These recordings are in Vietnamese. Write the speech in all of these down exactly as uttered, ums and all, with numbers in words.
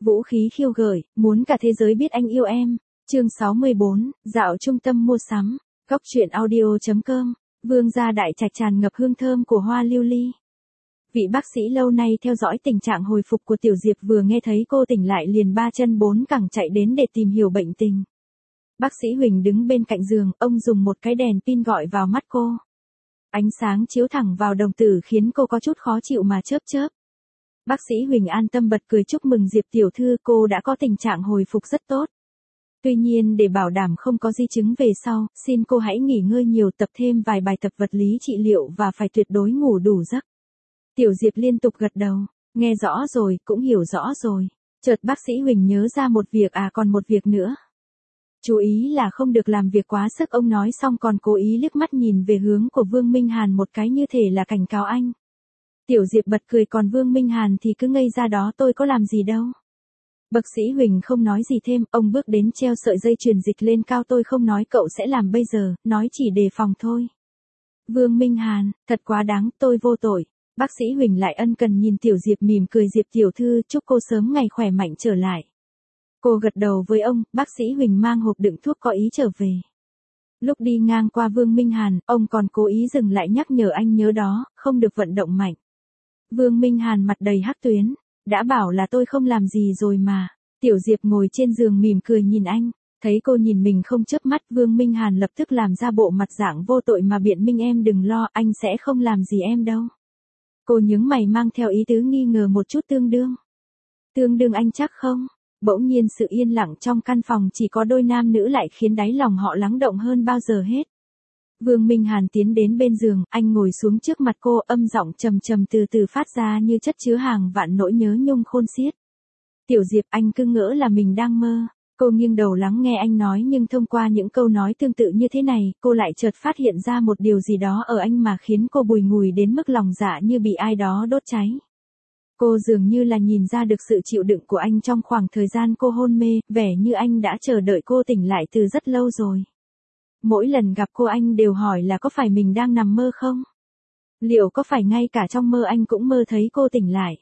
Vũ khí khiêu gợi, muốn cả thế giới biết anh yêu em. Chương sáu mươi bốn, dạo trung tâm mua sắm. Góc truyện audio chấm com. Vương gia đại trạch tràn ngập hương thơm của hoa lưu ly. Vị bác sĩ lâu nay theo dõi tình trạng hồi phục của Tiểu Diệp vừa nghe thấy cô tỉnh lại liền ba chân bốn cẳng chạy đến để tìm hiểu bệnh tình. Bác sĩ Huỳnh đứng bên cạnh giường, ông dùng một cái đèn pin gọi vào mắt cô. Ánh sáng chiếu thẳng vào đồng tử khiến cô có chút khó chịu mà chớp chớp. Bác sĩ Huỳnh an tâm bật cười chúc mừng Diệp tiểu thư, cô đã có tình trạng hồi phục rất tốt. Tuy nhiên để bảo đảm không có di chứng về sau, xin cô hãy nghỉ ngơi nhiều, tập thêm vài bài tập vật lý trị liệu và phải tuyệt đối ngủ đủ giấc. Tiểu Diệp liên tục gật đầu, nghe rõ rồi, cũng hiểu rõ rồi. Chợt bác sĩ Huỳnh nhớ ra một việc, à còn một việc nữa. Chú ý là không được làm việc quá sức, ông nói xong còn cố ý liếc mắt nhìn về hướng của Vương Minh Hàn một cái như thể là cảnh cáo anh. Tiểu Diệp bật cười, còn Vương Minh Hàn thì cứ ngây ra đó, tôi có làm gì đâu. Bác sĩ Huỳnh không nói gì thêm, ông bước đến treo sợi dây chuyền dịch lên cao, tôi không nói cậu sẽ làm bây giờ, nói chỉ đề phòng thôi. Vương Minh Hàn, thật quá đáng, tôi vô tội. Bác sĩ Huỳnh lại ân cần nhìn Tiểu Diệp mỉm cười, Diệp tiểu thư, chúc cô sớm ngày khỏe mạnh trở lại. Cô gật đầu với ông, bác sĩ Huỳnh mang hộp đựng thuốc có ý trở về. Lúc đi ngang qua Vương Minh Hàn, ông còn cố ý dừng lại nhắc nhở anh nhớ đó, không được vận động mạnh. Vương Minh Hàn mặt đầy hắc tuyến, đã bảo là tôi không làm gì rồi mà. Tiểu Diệp ngồi trên giường mỉm cười nhìn anh, thấy cô nhìn mình không chớp mắt, Vương Minh Hàn lập tức làm ra bộ mặt dạng vô tội mà biện minh, em đừng lo, anh sẽ không làm gì em đâu. Cô nhướng mày mang theo ý tứ nghi ngờ một chút, tương đương. Tương đương anh chắc không? Bỗng nhiên sự yên lặng trong căn phòng chỉ có đôi nam nữ lại khiến đáy lòng họ lắng động hơn bao giờ hết. Vương Minh Hàn tiến đến bên giường, anh ngồi xuống trước mặt cô, âm giọng trầm trầm từ từ phát ra như chất chứa hàng vạn nỗi nhớ nhung khôn xiết. Tiểu Diệp, anh cứ ngỡ là mình đang mơ. Cô nghiêng đầu lắng nghe anh nói, nhưng thông qua những câu nói tương tự như thế này, cô lại chợt phát hiện ra một điều gì đó ở anh mà khiến cô bùi ngùi đến mức lòng dạ như bị ai đó đốt cháy. Cô dường như là nhìn ra được sự chịu đựng của anh trong khoảng thời gian cô hôn mê, vẻ như anh đã chờ đợi cô tỉnh lại từ rất lâu rồi. Mỗi lần gặp cô anh đều hỏi là có phải mình đang nằm mơ không? Liệu có phải ngay cả trong mơ anh cũng mơ thấy cô tỉnh lại?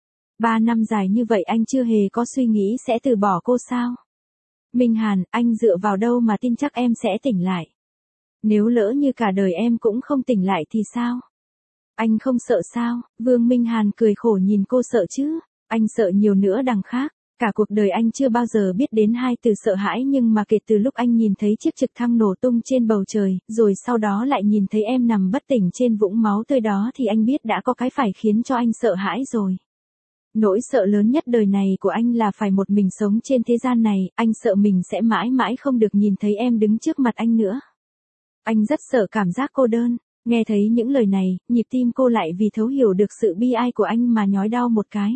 Ba năm dài như vậy anh chưa hề có suy nghĩ sẽ từ bỏ cô sao? Minh Hàn, anh dựa vào đâu mà tin chắc em sẽ tỉnh lại? Nếu lỡ như cả đời em cũng không tỉnh lại thì sao? Anh không sợ sao? Vương Minh Hàn cười khổ nhìn cô, sợ chứ? Anh sợ nhiều nữa đằng khác. Cả cuộc đời anh chưa bao giờ biết đến hai từ sợ hãi, nhưng mà kể từ lúc anh nhìn thấy chiếc trực thăng nổ tung trên bầu trời, rồi sau đó lại nhìn thấy em nằm bất tỉnh trên vũng máu tươi đó thì anh biết đã có cái phải khiến cho anh sợ hãi rồi. Nỗi sợ lớn nhất đời này của anh là phải một mình sống trên thế gian này, anh sợ mình sẽ mãi mãi không được nhìn thấy em đứng trước mặt anh nữa. Anh rất sợ cảm giác cô đơn. Nghe thấy những lời này, nhịp tim cô lại vì thấu hiểu được sự bi ai của anh mà nhói đau một cái.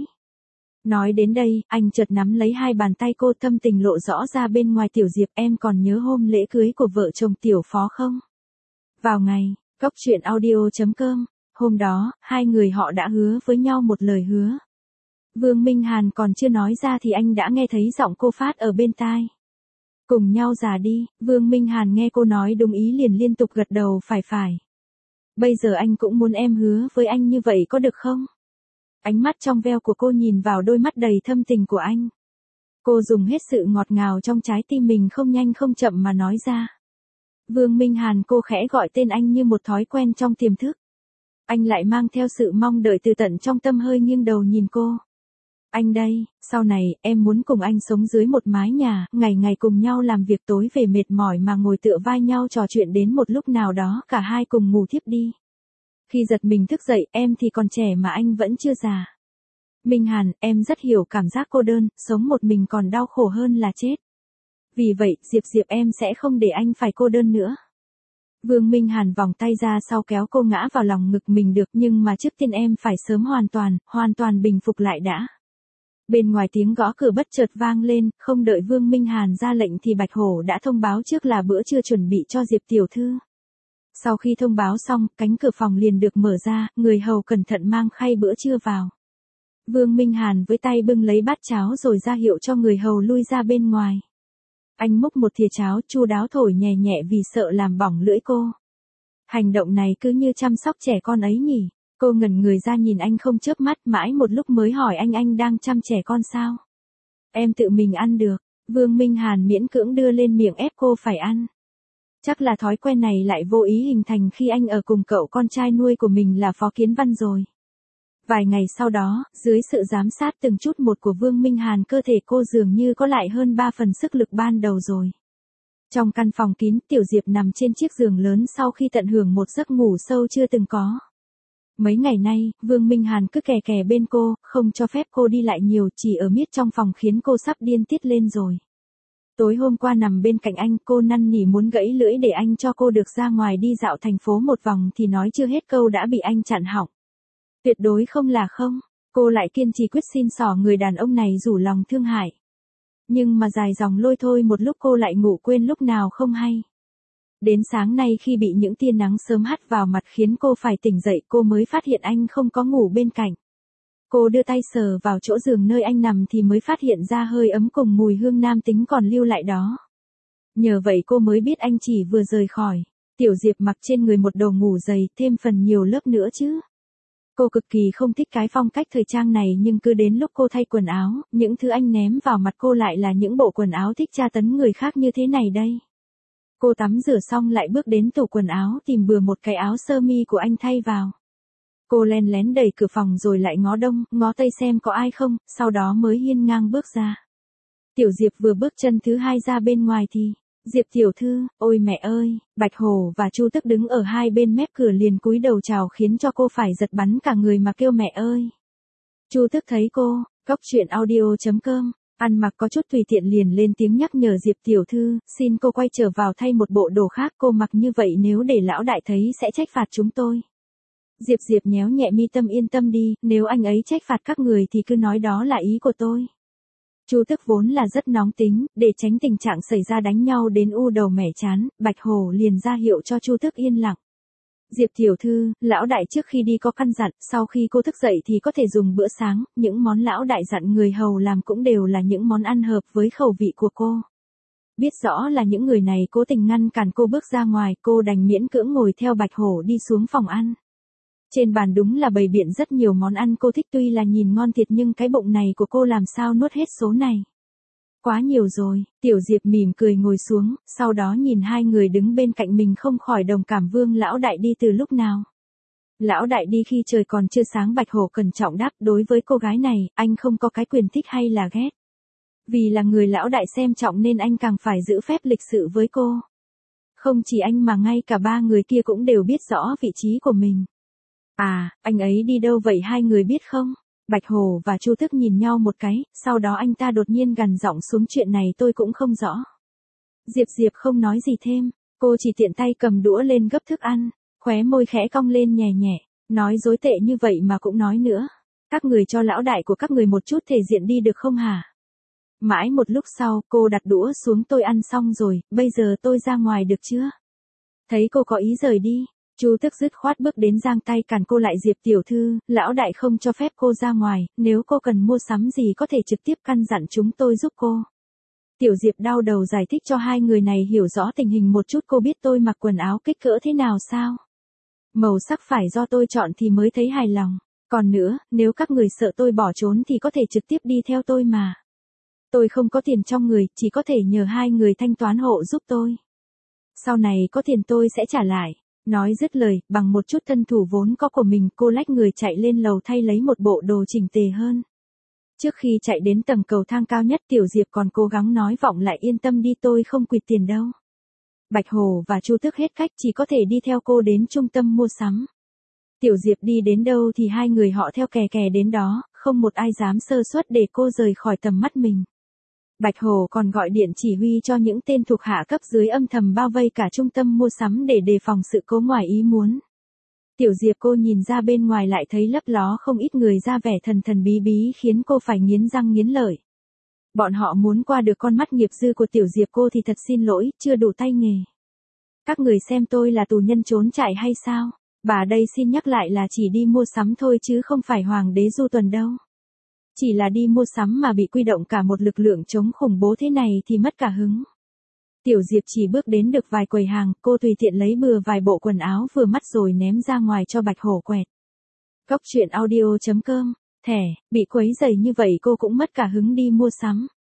Nói đến đây, anh chợt nắm lấy hai bàn tay cô, thâm tình lộ rõ ra bên ngoài. Tiểu Diệp, em còn nhớ hôm lễ cưới của vợ chồng Tiểu Phó không? Vào ngày, góc truyện audio chấm com, hôm đó, hai người họ đã hứa với nhau một lời hứa. Vương Minh Hàn còn chưa nói ra thì anh đã nghe thấy giọng cô phát ở bên tai. Cùng nhau già đi. Vương Minh Hàn nghe cô nói đúng ý liền liên tục gật đầu, phải phải. Bây giờ anh cũng muốn em hứa với anh như vậy có được không? Ánh mắt trong veo của cô nhìn vào đôi mắt đầy thâm tình của anh. Cô dùng hết sự ngọt ngào trong trái tim mình, không nhanh không chậm mà nói ra. Vương Minh Hàn, cô khẽ gọi tên anh như một thói quen trong tiềm thức. Anh lại mang theo sự mong đợi từ tận trong tâm, hơi nghiêng đầu nhìn cô. Anh đây, sau này, em muốn cùng anh sống dưới một mái nhà, ngày ngày cùng nhau làm việc, tối về mệt mỏi mà ngồi tựa vai nhau trò chuyện đến một lúc nào đó cả hai cùng ngủ thiếp đi. Khi giật mình thức dậy, em thì còn trẻ mà anh vẫn chưa già. Minh Hàn, em rất hiểu cảm giác cô đơn, sống một mình còn đau khổ hơn là chết. Vì vậy, Diệp Diệp, em sẽ không để anh phải cô đơn nữa. Vương Minh Hàn vòng tay ra sau kéo cô ngã vào lòng ngực mình, được, nhưng mà trước tiên em phải sớm hoàn toàn, hoàn toàn bình phục lại đã. Bên ngoài tiếng gõ cửa bất chợt vang lên, không đợi Vương Minh Hàn ra lệnh thì Bạch Hổ đã thông báo trước là bữa trưa chuẩn bị cho Diệp tiểu thư. Sau khi thông báo xong, cánh cửa phòng liền được mở ra, người hầu cẩn thận mang khay bữa trưa vào. Vương Minh Hàn với tay bưng lấy bát cháo rồi ra hiệu cho người hầu lui ra bên ngoài. Anh múc một thìa cháo, chu đáo thổi nhẹ nhẹ vì sợ làm bỏng lưỡi cô. Hành động này cứ như chăm sóc trẻ con ấy nhỉ. Cô ngẩn người ra nhìn anh không chớp mắt, mãi một lúc mới hỏi anh, anh đang chăm trẻ con sao? Em tự mình ăn được. Vương Minh Hàn miễn cưỡng đưa lên miệng ép cô phải ăn. Chắc là thói quen này lại vô ý hình thành khi anh ở cùng cậu con trai nuôi của mình là Phó Kiến Văn rồi. Vài ngày sau đó, dưới sự giám sát từng chút một của Vương Minh Hàn, cơ thể cô dường như có lại hơn ba phần sức lực ban đầu rồi. Trong căn phòng kín, Tiểu Diệp nằm trên chiếc giường lớn sau khi tận hưởng một giấc ngủ sâu chưa từng có. Mấy ngày nay, Vương Minh Hàn cứ kè kè bên cô, không cho phép cô đi lại nhiều, chỉ ở miết trong phòng khiến cô sắp điên tiết lên rồi. Tối hôm qua nằm bên cạnh anh, cô năn nỉ muốn gãy lưỡi để anh cho cô được ra ngoài đi dạo thành phố một vòng thì nói chưa hết câu đã bị anh chặn họng. Tuyệt đối không là không, cô lại kiên trì quyết xin xỏ người đàn ông này rủ lòng thương hại. Nhưng mà dài dòng lôi thôi một lúc cô lại ngủ quên lúc nào không hay. Đến sáng nay khi bị những tia nắng sớm hắt vào mặt khiến cô phải tỉnh dậy, cô mới phát hiện anh không có ngủ bên cạnh. Cô đưa tay sờ vào chỗ giường nơi anh nằm thì mới phát hiện ra hơi ấm cùng mùi hương nam tính còn lưu lại đó. Nhờ vậy cô mới biết anh chỉ vừa rời khỏi. Tiểu Diệp mặc trên người một đồ ngủ dày, thêm phần nhiều lớp nữa chứ. Cô cực kỳ không thích cái phong cách thời trang này, nhưng cứ đến lúc cô thay quần áo, những thứ anh ném vào mặt cô lại là những bộ quần áo thích tra tấn người khác như thế này đây. Cô tắm rửa xong lại bước đến tủ quần áo tìm bừa một cái áo sơ mi của anh thay vào. Cô len lén đẩy cửa phòng rồi lại ngó đông, ngó tây xem có ai không, sau đó mới hiên ngang bước ra. Tiểu Diệp vừa bước chân thứ hai ra bên ngoài thì, Diệp tiểu thư, ôi mẹ ơi, Bạch Hổ và Chu Tức đứng ở hai bên mép cửa liền cúi đầu chào khiến cho cô phải giật bắn cả người mà kêu mẹ ơi. Chu Tức thấy cô, cóc truyện audio chấm com, ăn mặc có chút tùy tiện liền lên tiếng nhắc nhở Diệp tiểu thư, xin cô quay trở vào thay một bộ đồ khác, cô mặc như vậy nếu để lão đại thấy sẽ trách phạt chúng tôi. Diệp Diệp nhéo nhẹ mi tâm, yên tâm đi, nếu anh ấy trách phạt các người thì cứ nói đó là ý của tôi. Chu Tức vốn là rất nóng tính, để tránh tình trạng xảy ra đánh nhau đến u đầu mẻ chán, Bạch Hổ liền ra hiệu cho Chu Tức yên lặng. Diệp tiểu thư, lão đại trước khi đi có căn dặn, sau khi cô thức dậy thì có thể dùng bữa sáng, những món lão đại dặn người hầu làm cũng đều là những món ăn hợp với khẩu vị của cô. Biết rõ là những người này cố tình ngăn cản cô bước ra ngoài, cô đành miễn cưỡng ngồi theo Bạch Hổ đi xuống phòng ăn. Trên bàn đúng là bày biện rất nhiều món ăn cô thích, tuy là nhìn ngon thiệt nhưng cái bụng này của cô làm sao nuốt hết số này. Quá nhiều rồi, Tiểu Diệp mỉm cười ngồi xuống, sau đó nhìn hai người đứng bên cạnh mình không khỏi đồng cảm. Vương lão đại đi từ lúc nào? Lão đại đi khi trời còn chưa sáng. Bạch Hổ cẩn trọng đáp, đối với cô gái này, anh không có cái quyền thích hay là ghét. Vì là người lão đại xem trọng nên anh càng phải giữ phép lịch sự với cô. Không chỉ anh mà ngay cả ba người kia cũng đều biết rõ vị trí của mình. À, anh ấy đi đâu vậy hai người biết không? Bạch Hổ và Chu Tức nhìn nhau một cái, sau đó anh ta đột nhiên gằn giọng xuống, chuyện này tôi cũng không rõ. Diệp Diệp không nói gì thêm, cô chỉ tiện tay cầm đũa lên gấp thức ăn, khóe môi khẽ cong lên nhẹ nhẹ, nói dối tệ như vậy mà cũng nói nữa. Các người cho lão đại của các người một chút thể diện đi được không hả? Mãi một lúc sau, cô đặt đũa xuống, tôi ăn xong rồi, bây giờ tôi ra ngoài được chưa? Thấy cô có ý rời đi, Chu Tức dứt khoát bước đến giang tay cản cô lại. Diệp tiểu thư, lão đại không cho phép cô ra ngoài, nếu cô cần mua sắm gì có thể trực tiếp căn dặn chúng tôi giúp cô. Tiểu Diệp đau đầu giải thích cho hai người này hiểu rõ tình hình một chút. Cô biết tôi mặc quần áo kích cỡ thế nào sao? Màu sắc phải do tôi chọn thì mới thấy hài lòng. Còn nữa, nếu các người sợ tôi bỏ trốn thì có thể trực tiếp đi theo tôi mà. Tôi không có tiền trong người, chỉ có thể nhờ hai người thanh toán hộ giúp tôi. Sau này có tiền tôi sẽ trả lại. Nói dứt lời, bằng một chút thân thủ vốn có của mình, cô lách người chạy lên lầu thay lấy một bộ đồ chỉnh tề hơn. Trước khi chạy đến tầng cầu thang cao nhất, Tiểu Diệp còn cố gắng nói vọng lại, yên tâm đi, tôi không quỵt tiền đâu. Bạch Hổ và Chu Tức hết cách chỉ có thể đi theo cô đến trung tâm mua sắm. Tiểu Diệp đi đến đâu thì hai người họ theo kè kè đến đó, không một ai dám sơ suất để cô rời khỏi tầm mắt mình. Bạch Hổ còn gọi điện chỉ huy cho những tên thuộc hạ cấp dưới âm thầm bao vây cả trung tâm mua sắm để đề phòng sự cố ngoài ý muốn. Tiểu Diệp cô nhìn ra bên ngoài lại thấy lấp ló không ít người ra vẻ thần thần bí bí khiến cô phải nghiến răng nghiến lợi. Bọn họ muốn qua được con mắt nghiệp dư của Tiểu Diệp cô thì thật xin lỗi, chưa đủ tay nghề. Các người xem tôi là tù nhân trốn chạy hay sao? Bà đây xin nhắc lại là chỉ đi mua sắm thôi chứ không phải hoàng đế du tuần đâu. Chỉ là đi mua sắm mà bị quy động cả một lực lượng chống khủng bố thế này thì mất cả hứng. Tiểu Diệp chỉ bước đến được vài quầy hàng, cô tùy tiện lấy bừa vài bộ quần áo vừa mắt rồi ném ra ngoài cho Bạch Hổ quẹt. Cóc truyện audio chấm com, thẻ, bị quấy rầy như vậy cô cũng mất cả hứng đi mua sắm.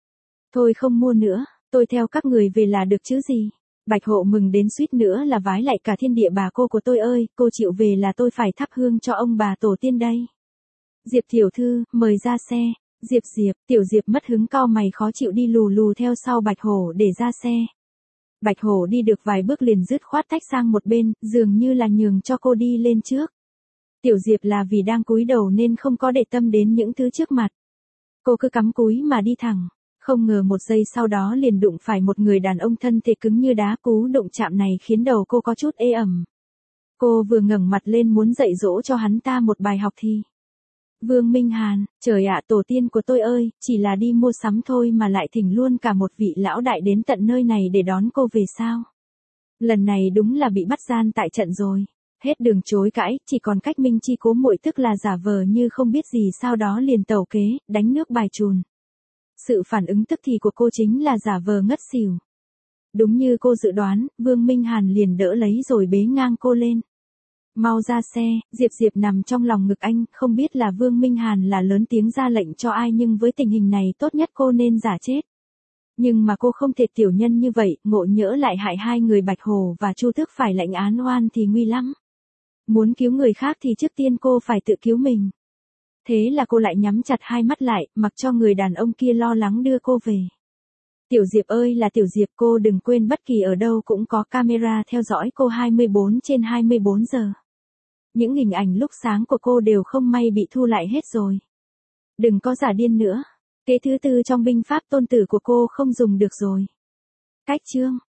Thôi không mua nữa, tôi theo các người về là được chứ gì. Bạch Hộ mừng đến suýt nữa là vái lại cả thiên địa bà cô của tôi ơi, cô chịu về là tôi phải thắp hương cho ông bà tổ tiên đây. Diệp tiểu thư, mời ra xe. Diệp Diệp, Tiểu Diệp mất hứng cau mày khó chịu đi lù lù theo sau Bạch Hổ để ra xe. Bạch Hổ đi được vài bước liền dứt khoát tách sang một bên, dường như là nhường cho cô đi lên trước. Tiểu Diệp là vì đang cúi đầu nên không có để tâm đến những thứ trước mặt. Cô cứ cắm cúi mà đi thẳng, không ngờ một giây sau đó liền đụng phải một người đàn ông thân thể cứng như đá, cú đụng chạm này khiến đầu cô có chút ê ẩm. Cô vừa ngẩng mặt lên muốn dạy dỗ cho hắn ta một bài học thì... Vương Minh Hàn, trời ạ tổ tiên của tôi ơi, chỉ là đi mua sắm thôi mà lại thỉnh luôn cả một vị lão đại đến tận nơi này để đón cô về sao? Lần này đúng là bị bắt gian tại trận rồi. Hết đường chối cãi, chỉ còn cách Minh Chi cố muội tức là giả vờ như không biết gì, sau đó liền tẩu kế, đánh nước bài chùn. Sự phản ứng tức thì của cô chính là giả vờ ngất xỉu. Đúng như cô dự đoán, Vương Minh Hàn liền đỡ lấy rồi bế ngang cô lên. Mau ra xe, Diệp Diệp nằm trong lòng ngực anh, không biết là Vương Minh Hàn là lớn tiếng ra lệnh cho ai, nhưng với tình hình này tốt nhất cô nên giả chết. Nhưng mà cô không thể tiểu nhân như vậy, ngộ nhỡ lại hại hai người Bạch Hồ và Chu Tước phải lệnh án oan thì nguy lắm. Muốn cứu người khác thì trước tiên cô phải tự cứu mình. Thế là cô lại nhắm chặt hai mắt lại, mặc cho người đàn ông kia lo lắng đưa cô về. Tiểu Diệp ơi là Tiểu Diệp, cô đừng quên bất kỳ ở đâu cũng có camera theo dõi cô hai mươi bốn trên hai mươi bốn giờ. Những hình ảnh lúc sáng của cô đều không may bị thu lại hết rồi. Đừng có giả điên nữa. Kế thứ tư trong binh pháp tôn tử của cô không dùng được rồi. Cách chương